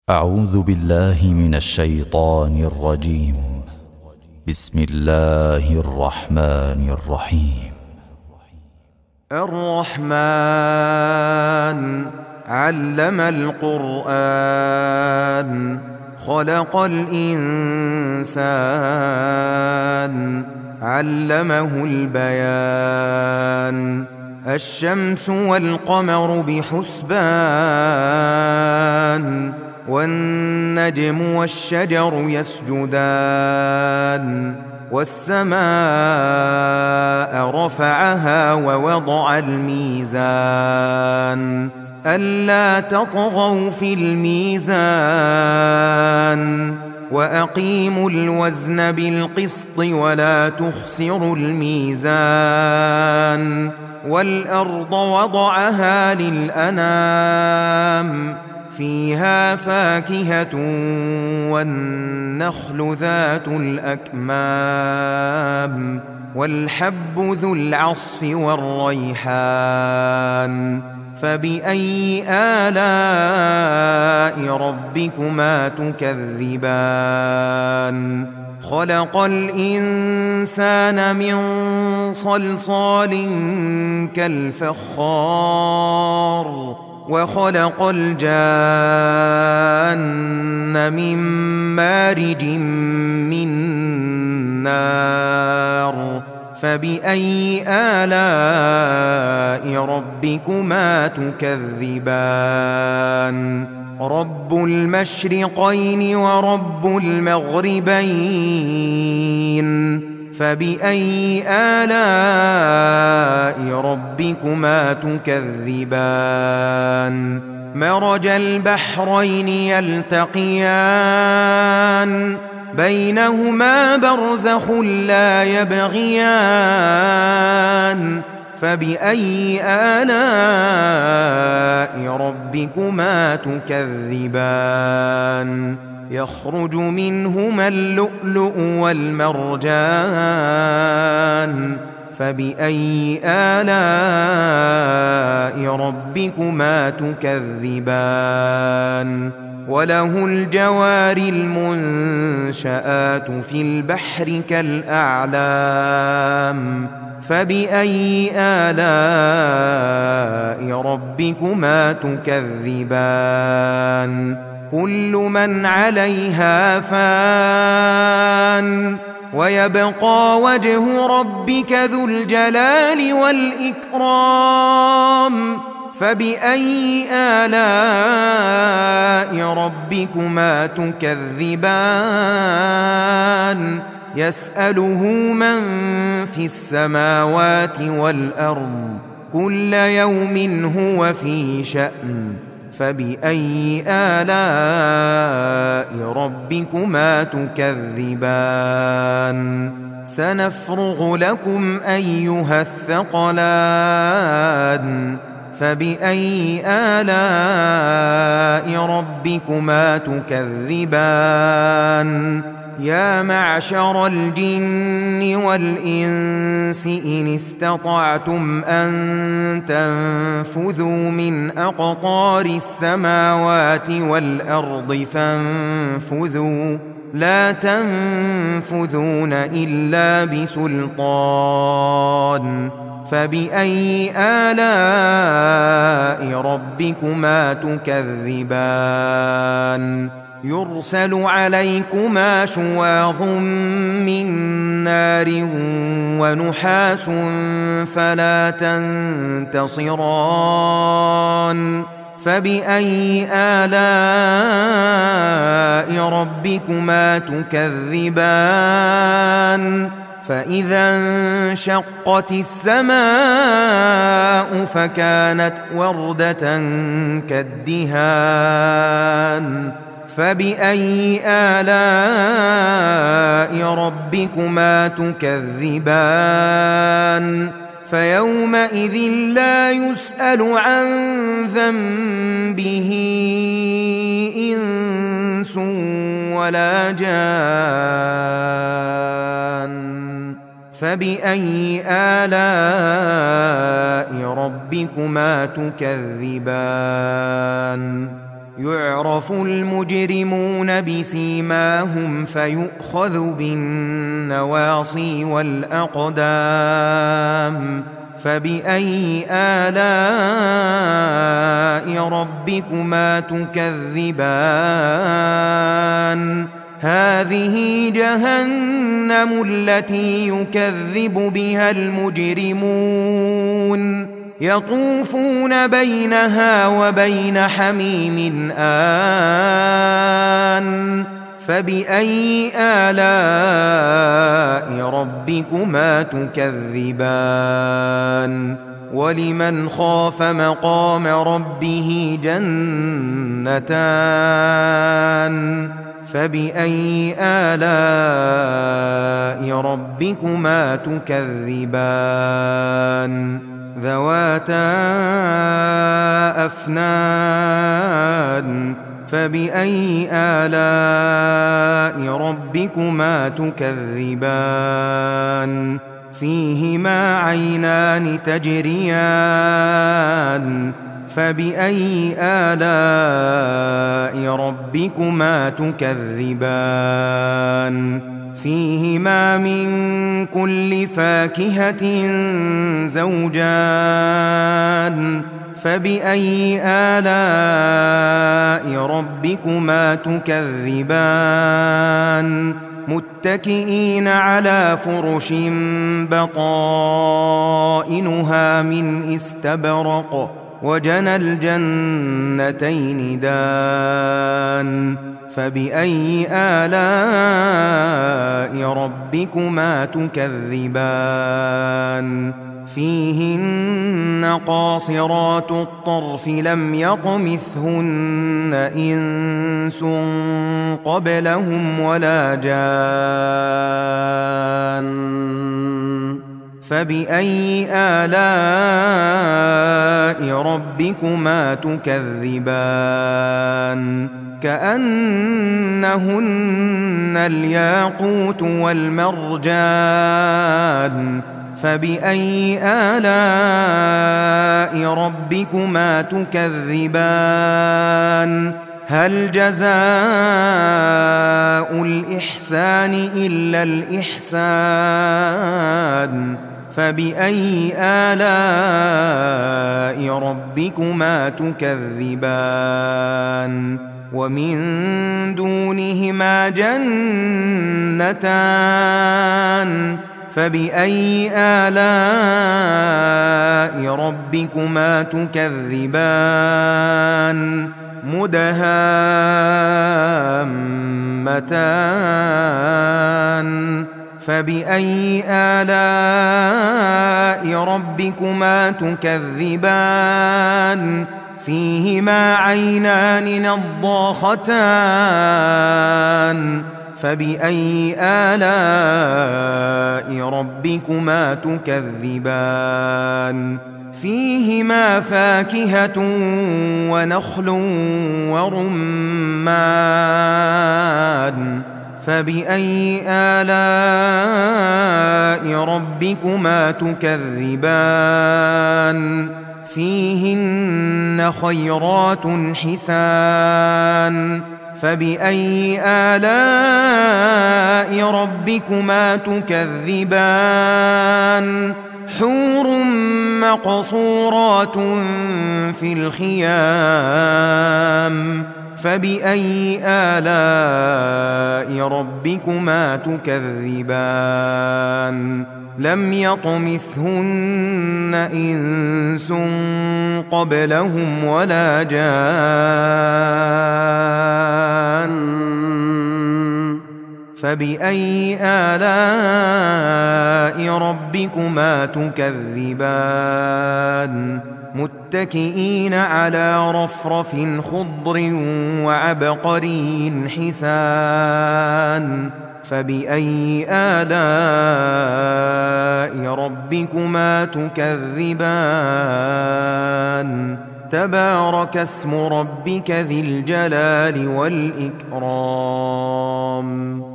أعوذ بالله من الشيطان الرجيم. بسم الله الرحمن الرحيم. الرحمن علم القرآن خلق الإنسان علمه البيان الشمس والقمر بحسبان والنجم والشجر يسجدان والسماء رفعها ووضع الميزان ألا تطغوا في الميزان وأقيموا الوزن بالقسط ولا تخسروا الميزان والأرض وضعها للأنام فيها فاكهة والنخل ذات الأكمام والحب ذو العصف والريحان فبأي آلاء ربكما تكذبان خلق الإنسان من صلصال كالفخار وخلق الجان من مارج من نار فبأي آلاء ربكما تكذبان رب المشرقين ورب المغربين فبأي آلاء ربكما تكذبان مرج البحرين يلتقيان بينهما برزخ لا يبغيان فبأي آلاء ربكما تكذبان يخرج منهما اللؤلؤ والمرجان فبأي آلاء ربكما تكذبان وله الجوار المنشآت في البحر كالأعلام فبأي آلاء ربكما تكذبان كل من عليها فان ويبقى وجه ربك ذو الجلال والإكرام فبأي آلاء ربكما تكذبان يسأله من في السماوات والأرض كل يوم هو في شأن فبأي آلاء ربكما تكذبان سنفرغ لكم أيها الثقلان فبأي آلاء ربكما تكذبان يا معشر الجن والإنس إن استطعتم أن تنفذوا من أقطار السماوات والأرض فانفذوا لا تنفذون إلا بسلطان فبأي آلاء ربكما تكذبان يرسل عليكما شواظ من نار ونحاس فلا تنتصران فبأي آلاء ربكما تكذبان فإذا انشقت السماء فكانت وردة كالدهان فبأي آلاء ربكما تكذبان فيومئذ لا يسأل عن ذنبه إنس ولا جان فبأي آلاء ربكما تكذبان يعرف المجرمون بسيماهم فيؤخذ بالنواصي والأقدام فبأي آلاء ربكما تكذبان هذه جهنم التي يكذب بها المجرمون يطوفون بينها وبين حميم آن فبأي آلاء ربكما تكذبان ولمن خاف مقام ربه جنتان فبأي آلاء ربكما تكذبان ذواتا أفنان فبأي آلاء ربكما تكذبان فيهما عينان تجريان فبأي آلاء ربكما تكذبان فيهما من كل فاكهة زوجان فبأي آلاء ربكما تكذبان متكئين على فرش بطائنها من استبرق وجنى الجنتين دان فبأي آلاء ربكما تكذبان فيهن قاصرات الطرف لم يطمثهن إنس قبلهم ولا جان فبأي آلاء ربكما تكذبان كأنهن الياقوت والمرجان فبأي آلاء ربكما تكذبان هل جزاء الإحسان إلا الإحسان فبأي آلاء ربكما تكذبان ومن دونهما جنتان فبأي آلاء ربكما تكذبان مدهامتان فبأي آلاء ربكما تكذبان فيهما عينان نضاختان فبأي آلاء ربكما تكذبان فيهما فاكهة ونخل ورمان فبأي آلاء ربكما تكذبان فيهن خيرات حسان فبأي آلاء ربكما تكذبان حور مقصورات في الخيام فبأي آلاء ربكما تكذبان لم يطمثهن إنس قبلهم ولا جان فبأي آلاء ربكما تكذبان متكئين على رفرف خضر وعبقري حسان فبأي آلاء ربكما تكذبان تبارك اسم ربك ذي الجلال والإكرام